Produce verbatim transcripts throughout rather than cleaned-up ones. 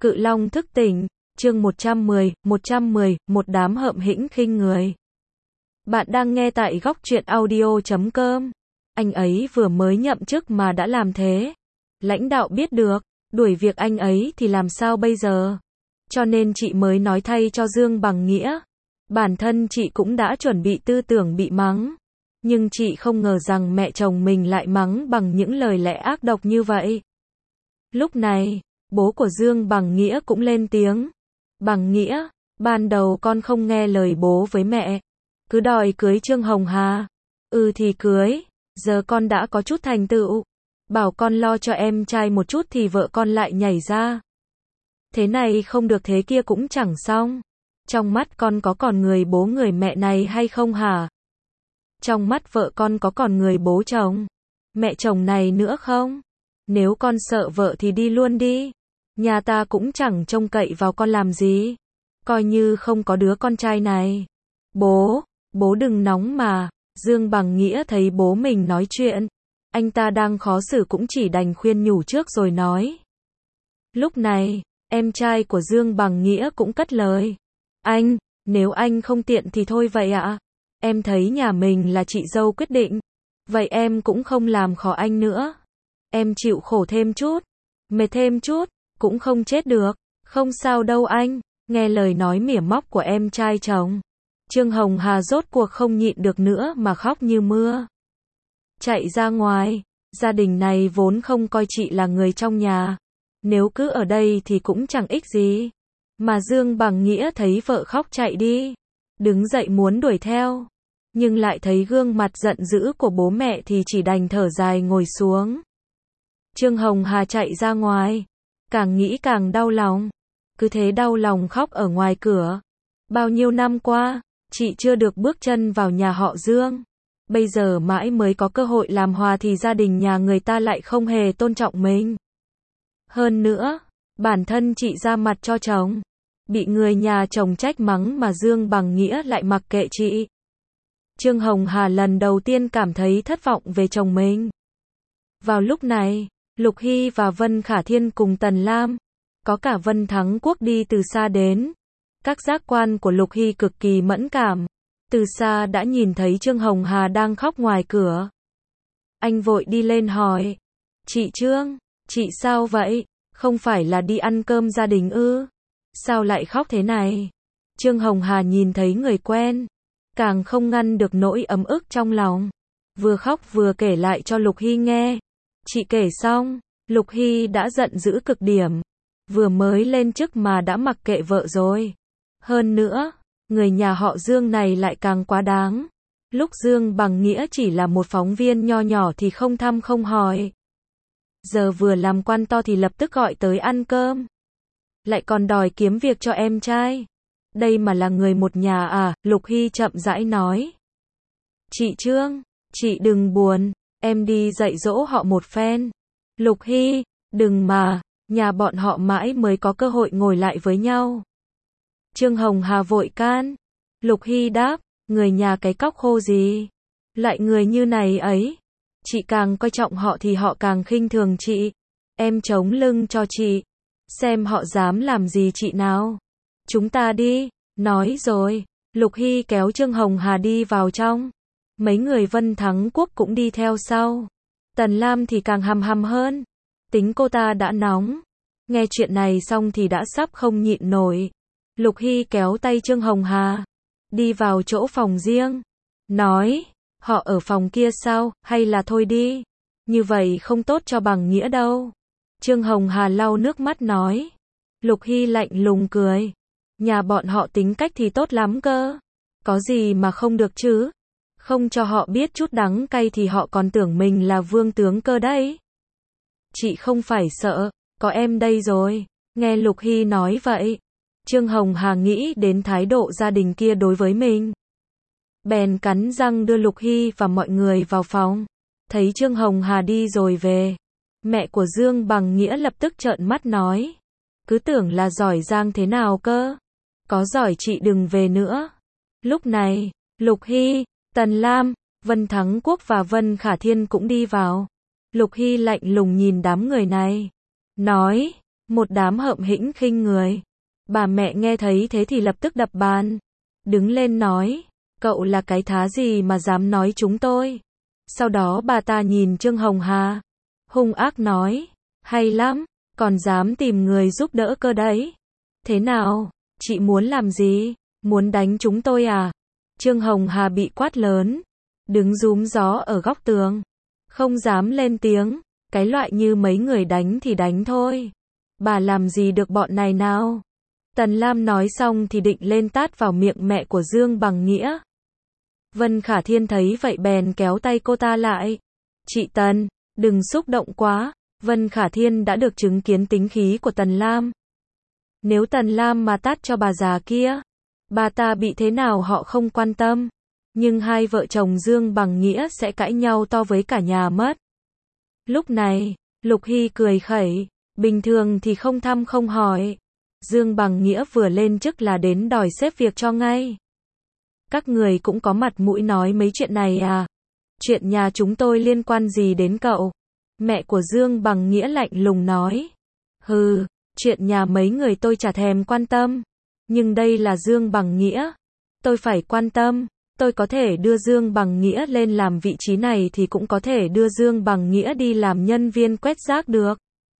Cự Long thức tỉnh, chương một trăm mười, một trăm mười, một đám hợm hĩnh khinh người. Bạn đang nghe tại góc truyện audio chấm com. Anh ấy vừa mới nhậm chức mà đã làm thế. Lãnh đạo biết được, đuổi việc anh ấy thì làm sao bây giờ? Cho nên chị mới nói thay cho Dương Bằng Nghĩa. Bản thân chị cũng đã chuẩn bị tư tưởng bị mắng. Nhưng chị không ngờ rằng mẹ chồng mình lại mắng bằng những lời lẽ ác độc như vậy. Lúc này, bố của Dương Bằng Nghĩa cũng lên tiếng. Bằng Nghĩa, ban đầu con không nghe lời bố với mẹ. Cứ đòi cưới Trương Hồng Hà. Ừ thì cưới, giờ con đã có chút thành tựu. Bảo con lo cho em trai một chút thì vợ con lại nhảy ra. Thế này không được thế kia cũng chẳng xong. Trong mắt con có còn người bố người mẹ này hay không hả? Trong mắt vợ con có còn người bố chồng, mẹ chồng này nữa không? Nếu con sợ vợ thì đi luôn đi. Nhà ta cũng chẳng trông cậy vào con làm gì. Coi như không có đứa con trai này. Bố, bố đừng nóng mà. Dương Bằng Nghĩa thấy bố mình nói chuyện. Anh ta đang khó xử cũng chỉ đành khuyên nhủ trước rồi nói. Lúc này, em trai của Dương Bằng Nghĩa cũng cất lời. Anh, nếu anh không tiện thì thôi vậy ạ. Em thấy nhà mình là chị dâu quyết định. Vậy em cũng không làm khó anh nữa. Em chịu khổ thêm chút, mệt thêm chút, cũng không chết được. Không sao đâu anh. Nghe lời nói mỉa móc của em trai chồng, Trương Hồng Hà rốt cuộc không nhịn được nữa mà khóc như mưa. Chạy ra ngoài, gia đình này vốn không coi chị là người trong nhà. Nếu cứ ở đây thì cũng chẳng ích gì. Mà Dương Bằng Nghĩa thấy vợ khóc chạy đi. Đứng dậy muốn đuổi theo. Nhưng lại thấy gương mặt giận dữ của bố mẹ thì chỉ đành thở dài ngồi xuống. Trương Hồng Hà chạy ra ngoài. Càng nghĩ càng đau lòng. Cứ thế đau lòng khóc ở ngoài cửa. Bao nhiêu năm qua, chị chưa được bước chân vào nhà họ Dương. Bây giờ mãi mới có cơ hội làm hòa thì gia đình nhà người ta lại không hề tôn trọng mình. Hơn nữa, bản thân chị ra mặt cho chồng. Bị người nhà chồng trách mắng mà Dương Bằng Nghĩa lại mặc kệ chị. Trương Hồng Hà lần đầu tiên cảm thấy thất vọng về chồng mình. Vào lúc này, Lục Hy và Vân Khả Thiên cùng Tần Lam, có cả Vân Thắng Quốc đi từ xa đến. Các giác quan của Lục Hy cực kỳ mẫn cảm. Từ xa đã nhìn thấy Trương Hồng Hà đang khóc ngoài cửa. Anh vội đi lên hỏi. Chị Trương, chị sao vậy? Không phải là đi ăn cơm gia đình ư? Sao lại khóc thế này? Trương Hồng Hà nhìn thấy người quen, càng không ngăn được nỗi ấm ức trong lòng. Vừa khóc vừa kể lại cho Lục Hy nghe. Chị kể xong, Lục Hy đã giận dữ cực điểm. Vừa mới lên chức mà đã mặc kệ vợ rồi. Hơn nữa, người nhà họ Dương này lại càng quá đáng. Lúc Dương Bằng Nghĩa chỉ là một phóng viên nho nhỏ thì không thăm không hỏi. Giờ vừa làm quan to thì lập tức gọi tới ăn cơm. Lại còn đòi kiếm việc cho em trai. Đây mà là người một nhà à? Lục Hy chậm rãi nói. Chị Trương, chị đừng buồn, em đi dạy dỗ họ một phen. Lục Hy, đừng mà, nhà bọn họ mãi mới có cơ hội ngồi lại với nhau. Trương Hồng Hà vội can. Lục Hy đáp, người nhà cái cóc khô gì? Lại người như này ấy. Chị càng coi trọng họ thì họ càng khinh thường chị. Em chống lưng cho chị. Xem họ dám làm gì chị nào. Chúng ta đi. Nói rồi, Lục Hy kéo Trương Hồng Hà đi vào trong. Mấy người Vân Thắng Quốc cũng đi theo sau. Tần Lam thì càng hầm hầm hơn. Tính cô ta đã nóng. Nghe chuyện này xong thì đã sắp không nhịn nổi. Lục Hy kéo tay Trương Hồng Hà. Đi vào chỗ phòng riêng. Nói, họ ở phòng kia sao, hay là thôi đi. Như vậy không tốt cho Bằng Nghĩa đâu. Trương Hồng Hà lau nước mắt nói. Lục Hy lạnh lùng cười. Nhà bọn họ tính cách thì tốt lắm cơ. Có gì mà không được chứ. Không cho họ biết chút đắng cay thì họ còn tưởng mình là vương tướng cơ đấy. Chị không phải sợ, có em đây rồi. Nghe Lục Hy nói vậy, Trương Hồng Hà nghĩ đến thái độ gia đình kia đối với mình. Bèn cắn răng đưa Lục Hy và mọi người vào phòng. Thấy Trương Hồng Hà đi rồi về. Mẹ của Dương Bằng Nghĩa lập tức trợn mắt nói. Cứ tưởng là giỏi giang thế nào cơ. Có giỏi chị đừng về nữa. Lúc này, Lục Hy, Tần Lam, Vân Thắng Quốc và Vân Khả Thiên cũng đi vào. Lục Hy lạnh lùng nhìn đám người này. Nói, Một đám hợm hĩnh khinh người. Bà mẹ nghe thấy thế thì lập tức đập bàn. Đứng lên nói, cậu là cái thá gì mà dám nói chúng tôi. Sau đó bà ta nhìn Trương Hồng Hà. Hung ác nói, hay lắm, còn dám tìm người giúp đỡ cơ đấy. Thế nào, chị muốn làm gì? Muốn đánh chúng tôi à? Trương Hồng Hà bị quát lớn. Đứng rúm gió ở góc tường. Không dám lên tiếng. Cái loại như mấy người đánh thì đánh thôi. Bà làm gì được bọn này nào? Tần Lam nói xong thì định lên tát vào miệng mẹ của Dương Bằng Nghĩa. Vân Khả Thiên thấy vậy bèn kéo tay cô ta lại. Chị Tần, đừng xúc động quá. Vân Khả Thiên đã được chứng kiến tính khí của Tần Lam. Nếu Tần Lam mà tát cho bà già kia, bà ta bị thế nào họ không quan tâm. Nhưng hai vợ chồng Dương Bằng Nghĩa sẽ cãi nhau to với cả nhà mất. Lúc này, Lục Hy cười khẩy. Bình thường thì không thăm không hỏi. Dương Bằng Nghĩa vừa lên chức là đến đòi xếp việc cho ngay. Các người cũng có mặt mũi nói mấy chuyện này à? Chuyện nhà chúng tôi liên quan gì đến cậu? Mẹ của Dương Bằng Nghĩa lạnh lùng nói. Hừ, chuyện nhà mấy người tôi chả thèm quan tâm. Nhưng đây là Dương Bằng Nghĩa. Tôi phải quan tâm. Tôi có thể đưa Dương Bằng Nghĩa lên làm vị trí này thì cũng có thể đưa Dương Bằng Nghĩa đi làm nhân viên quét rác được.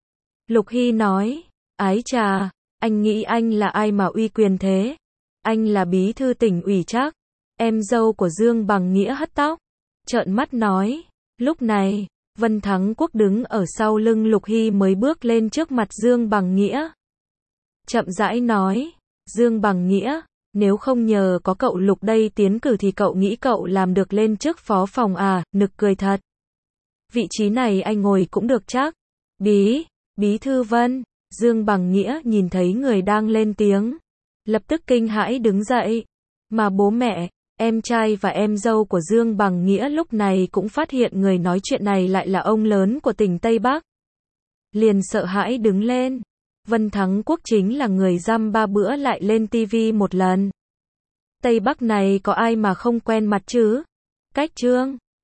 Lục Hy nói. Ái chà, anh nghĩ anh là ai mà uy quyền thế? Anh là bí thư tỉnh ủy chắc. Em dâu của Dương Bằng Nghĩa hất tóc. Trợn mắt nói. Lúc này, Vân Thắng Quốc đứng ở sau lưng Lục Hy mới bước lên trước mặt Dương Bằng Nghĩa. Chậm rãi nói. Dương Bằng Nghĩa, nếu không nhờ có cậu Lục đây tiến cử thì cậu nghĩ cậu làm được lên chức phó phòng à? Nực cười thật. Vị trí này anh ngồi cũng được chắc. Bí, bí thư Vân. Dương Bằng Nghĩa nhìn thấy người đang lên tiếng. Lập tức kinh hãi đứng dậy. Mà bố mẹ, em trai và em dâu của Dương Bằng Nghĩa lúc này cũng phát hiện người nói chuyện này lại là ông lớn của tỉnh Tây Bắc. Liền sợ hãi đứng lên. Vân Thắng Quốc chính là người dăm ba bữa lại lên tivi một lần. Tây Bắc này có ai mà không quen mặt chứ? Cách Trương,